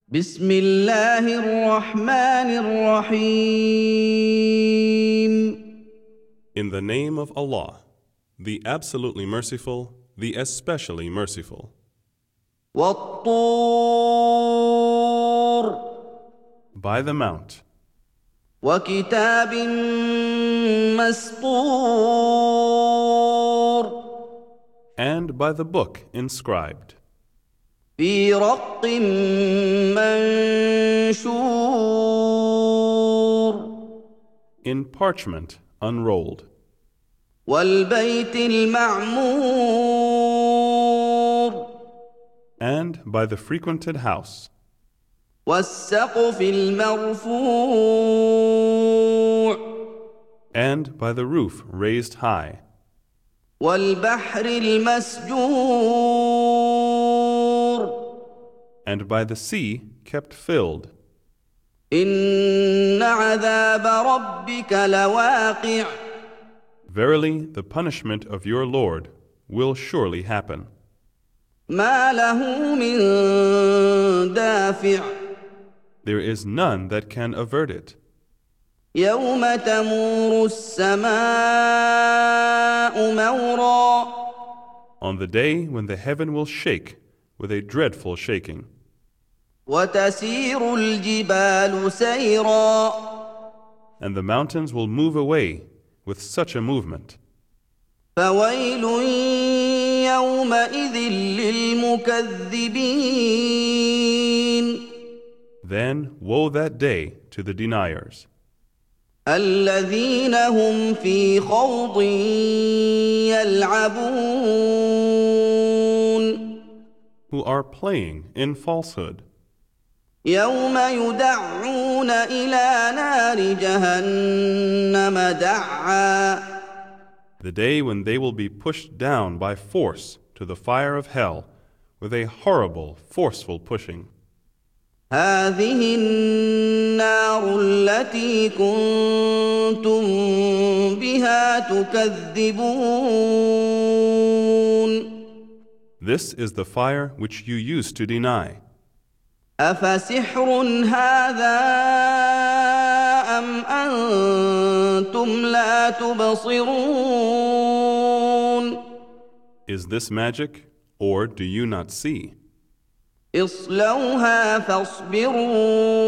بسم الله الرحمن الرحيم. In the name of Allah, the absolutely merciful, the especially merciful. والطور By the mount, وكتاب مسطور and by the book inscribed, في رق منشور in parchment unrolled, والبيت المعمور and by the frequented house, والسقف المرفوع and by the roof raised high, والبحر المسجور and by the sea kept filled. إن عذاب ربك لواقع Verily, the punishment of your Lord will surely happen. ما له من دافع There is none that can avert it. يوم تمور السماء مورا On the day when the heaven will shake with a dreadful shaking, وتسير الجبال سيرا and the mountains will move away with such a movement, فويل يومئذ للمكذبين then woe that day to the deniers, الذين هم في خوض يلعبون who are playing in falsehood, يوم يدعون إلى نار جهنم دعا the day when they will be pushed down by force to the fire of hell with a horrible, forceful pushing. هذه النار التي كنتم بها تكذبون This is the fire which you used to deny. أفسحر هذا أم أنتم لا تبصرون Is this magic, or do you not see? اصلوها فاصبروا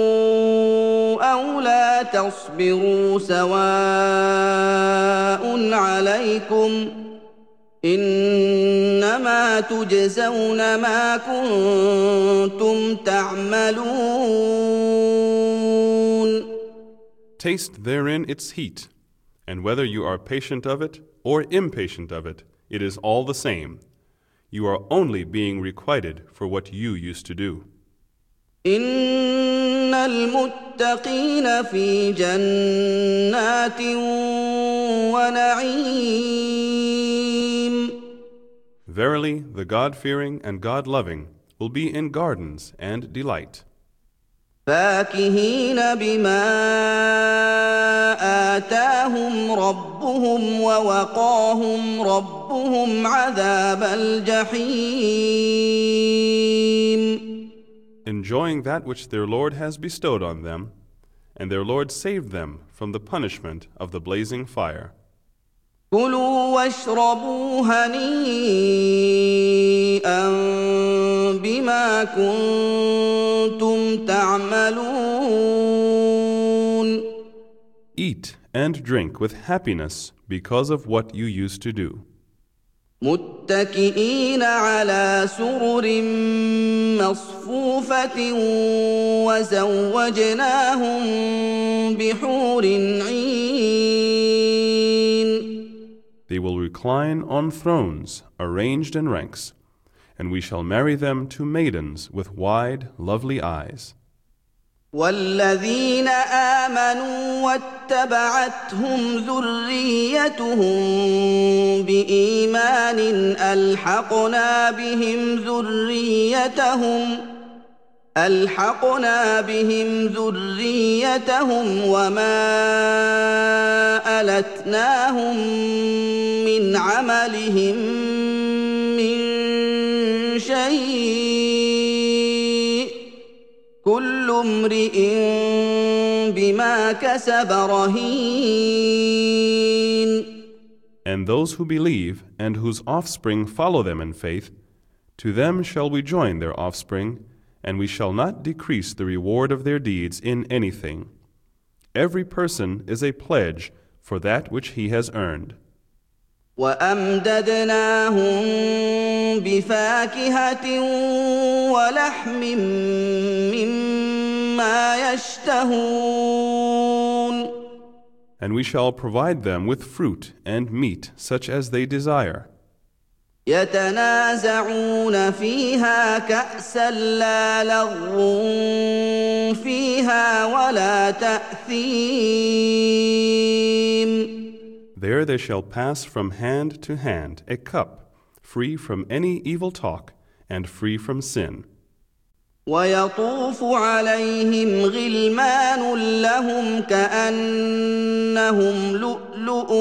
أو لا تصبروا سواء عليكم إنما تجزون ما كنتم تعملون Taste therein its heat, and whether you are patient of it or impatient of it, it is all the same. You are only being requited for what you used to do. إن المتقين في جنات ونعيم Verily, the God-fearing and God-loving will be in gardens and delight, فاكهين بما آتاهم ربهم ووقاهم ربهم عذاب الجحيم enjoying that which their Lord has bestowed on them, and their Lord saved them from the punishment of the blazing fire. كلوا واشربوا هنيئا بما كنتم تعملون Eat and drink with happiness because of what you used to do, متكئين على سرر مصفوفة وزوجناهم بحور عين They will recline on thrones arranged in ranks, and we shall marry them to maidens with wide, lovely eyes. والذين آمنوا واتبعتهم ذريتهم بإيمان ألحقنا بهم ذريتهم وما ألتناهم من عملهم من شيء كل امرئ بما كسب رهين. And those who believe and whose offspring follow them in faith, to them shall we join their offspring, and we shall not decrease the reward of their deeds in anything. Every person is a pledge for that which he has earned. وأمددناهم بفاكهة ولحم مما يشتهون. And we shall provide them with fruit and meat such as they desire. يتنازعون فيها كأسا لا لغو فيها ولا تأثيم. There they shall pass from hand to hand a cup, free from any evil talk and free from sin. ويطوف عليهم غلمان لهم كأنهم لؤلؤ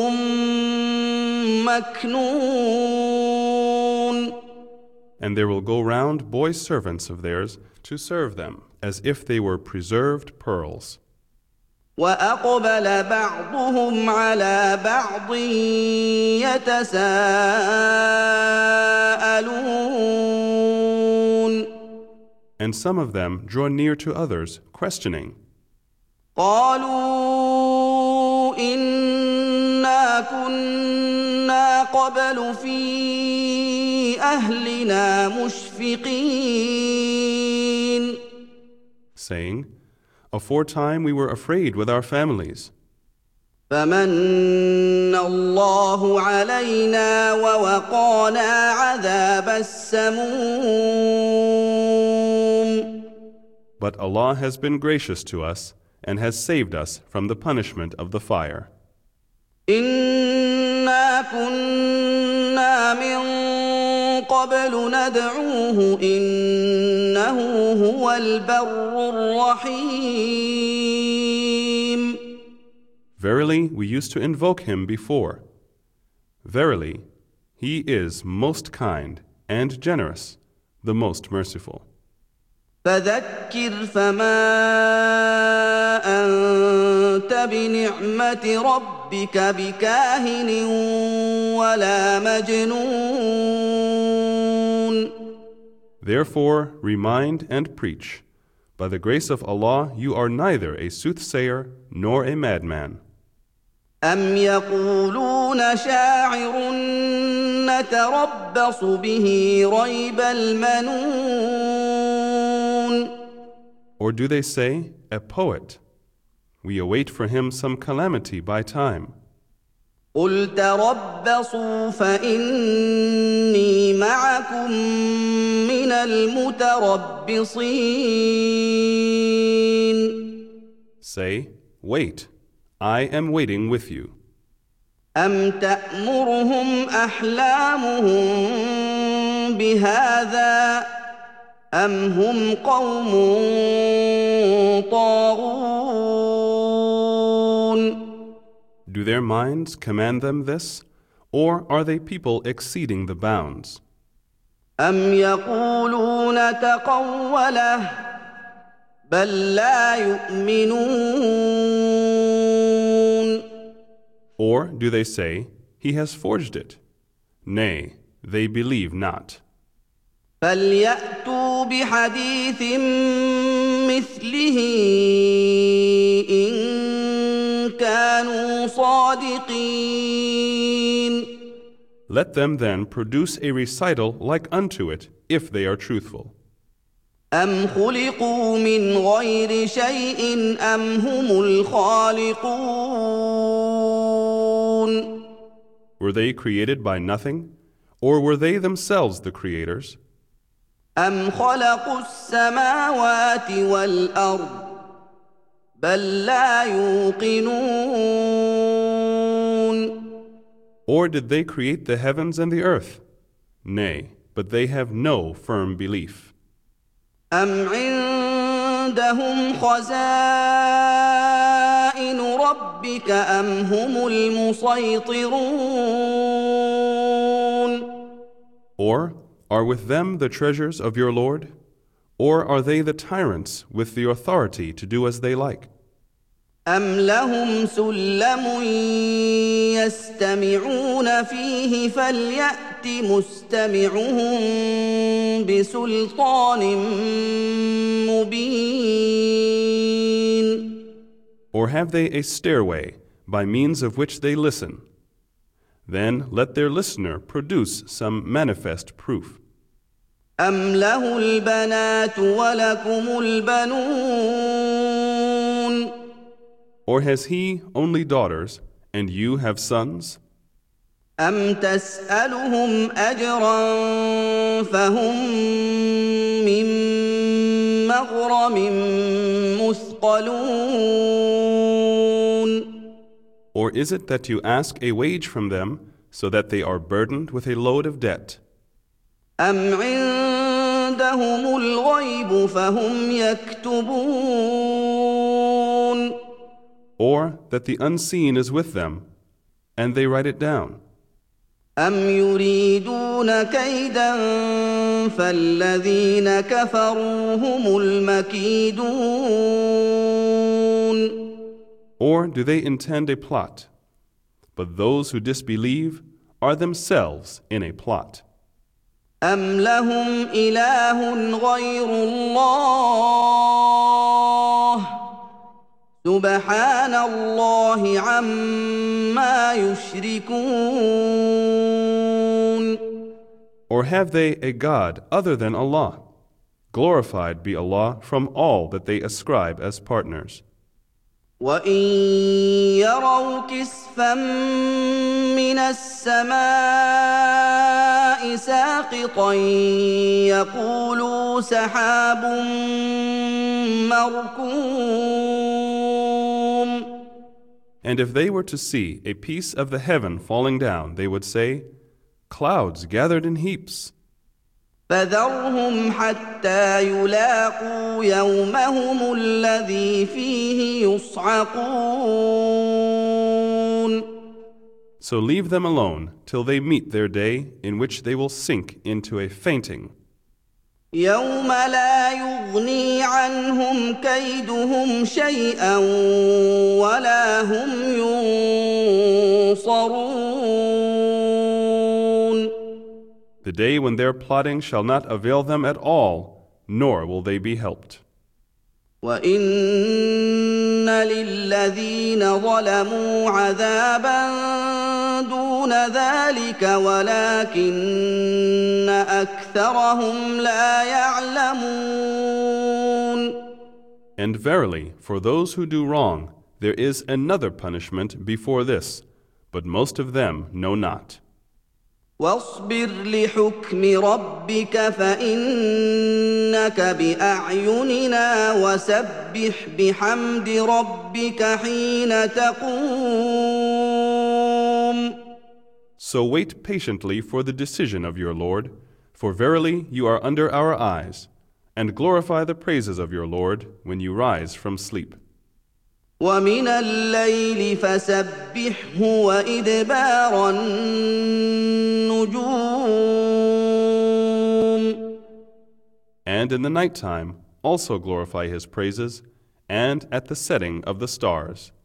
مكنون. And there will go round boy servants of theirs to serve them, as if they were preserved pearls. وأقبل بعضهم على بعض يتساءلون. And some of them draw near to others, questioning. قالوا إنا كنا قبل في أهلنا مشفقين. Saying, aforetime we were afraid with our families. فمن الله علينا ووقانا عذاب السموم. But Allah has been gracious to us and has saved us from the punishment of the fire. إنا كنا من قبل ندعوه إنه هو البر الرحيم. Verily, we used to invoke him before. Verily, he is most kind and generous, the most merciful. فذكر فما أنت بنعمة ربك بكاهن ولا مجنون. Therefore, remind and preach. By the grace of Allah, you are neither a soothsayer nor a madman. أم يقولون شاعر نتربص به ريب المنون. Or do they say, a poet? We await for him some calamity by time. قل تربصوا فإني معكم من المتربصين. Say, wait, I am waiting with you. أم تأمرهم أحلامهم بهذا أم هم قوم طاغون. Do their minds command them this, or are they people exceeding the bounds? أم يقولون تقوله بل لا يؤمنون. Or do they say, he has forged it? Nay, they believe not. فليأتوا بحديث مثله إن كانوا صادقين. Let them then produce a recital like unto it, if they are truthful. أم خلقوا من غير شيء أم هم الخالقون. Were they created by nothing, or were they themselves the creators? أم خلقوا السماوات والأرض بل لا يوقنون. Or did they create the heavens and the earth? Nay, but they have no firm belief. أم عندهم خزائن ربك أم هم المسيطرون. Or are with them the treasures of your Lord? Or are they the tyrants with the authority to do as they like? أَمْ لَهُمْ سُلَّمٌ يَسْتَمِعُونَ فِيهِ فَلْيَأْتِ مُسْتَمِعُهُم بِسُلْطَانٍ مُّبِينٍ Or have they a stairway by means of which they listen? Then let their listener produce some manifest proof. أَمْ لَهُ الْبَنَاتُ وَلَكُمُ الْبَنُونَ Or has he only daughters, and you have sons? أَمْ تَسْأَلُهُمْ أَجْرًا فَهُم مِّن مَّغْرَمٍ مُّثْقَلُونَ Or is it that you ask a wage from them, so that they are burdened with a load of debt? أَمْ عِندَهُمُ الْغَيْبُ فَهُمْ يَكْتُبُونَ Or that the unseen is with them, and they write it down? أَمْ يُرِيدُونَ كَيْدًا فَالَّذِينَ كَفَرُوا هُمُ الْمَكِيدُونَ Or do they intend a plot? But those who disbelieve are themselves in a plot. أَمْ لَهُمْ إِلَٰهٌ غَيْرُ اللَّهِ سُبْحَانَ اللَّهِ عَمَّا يُشْرِكُونَ Or have they a God other than Allah? Glorified be Allah from all that they ascribe as partners. وَإِن يَرَوْا كِسْفًا مِّنَ السَّمَاءِ سَاقِطًا يَقُولُوا سَحَابٌ مَّرْكُومٌ And if they were to see a piece of the heaven falling down, they would say, clouds gathered in heaps. فَذَرْهُمْ حَتَّىٰ يُلَاقُوا يَوْمَهُمُ الَّذِي فِيهِ يُصْعَقُونَ So leave them alone till they meet their day in which they will sink into a fainting. يَوْمَ لَا يُغْنِي عَنْهُمْ كَيْدُهُمْ شَيْئًا وَلَا هُمْ يُنصَرُونَ The day when their plotting shall not avail them at all, nor will they be helped. وَإِنَّ لِلَّذِينَ ظَلَمُوا عَذَابًا دُونَ ذَلِكَ وَلَٰكِنَّ أَكْثَرَهُمْ لَا يَعْلَمُونَ And verily, for those who do wrong, there is another punishment before this, but most of them know not. وَاصْبِرْ لِحُكْمِ رَبِّكَ فَإِنَّكَ بِأَعْيُنِنَا وَسَبِّحْ بِحَمْدِ رَبِّكَ حِينَ تَقُومُ So wait patiently for the decision of your Lord, for verily you are under our eyes, and glorify the praises of your Lord when you rise from sleep. وَمِنَ اللَّيْلِ فَسَبِّحْهُ وَإِدْبَارَ النُّجُومِ And in the night time also glorify his praises, and at the setting of the stars.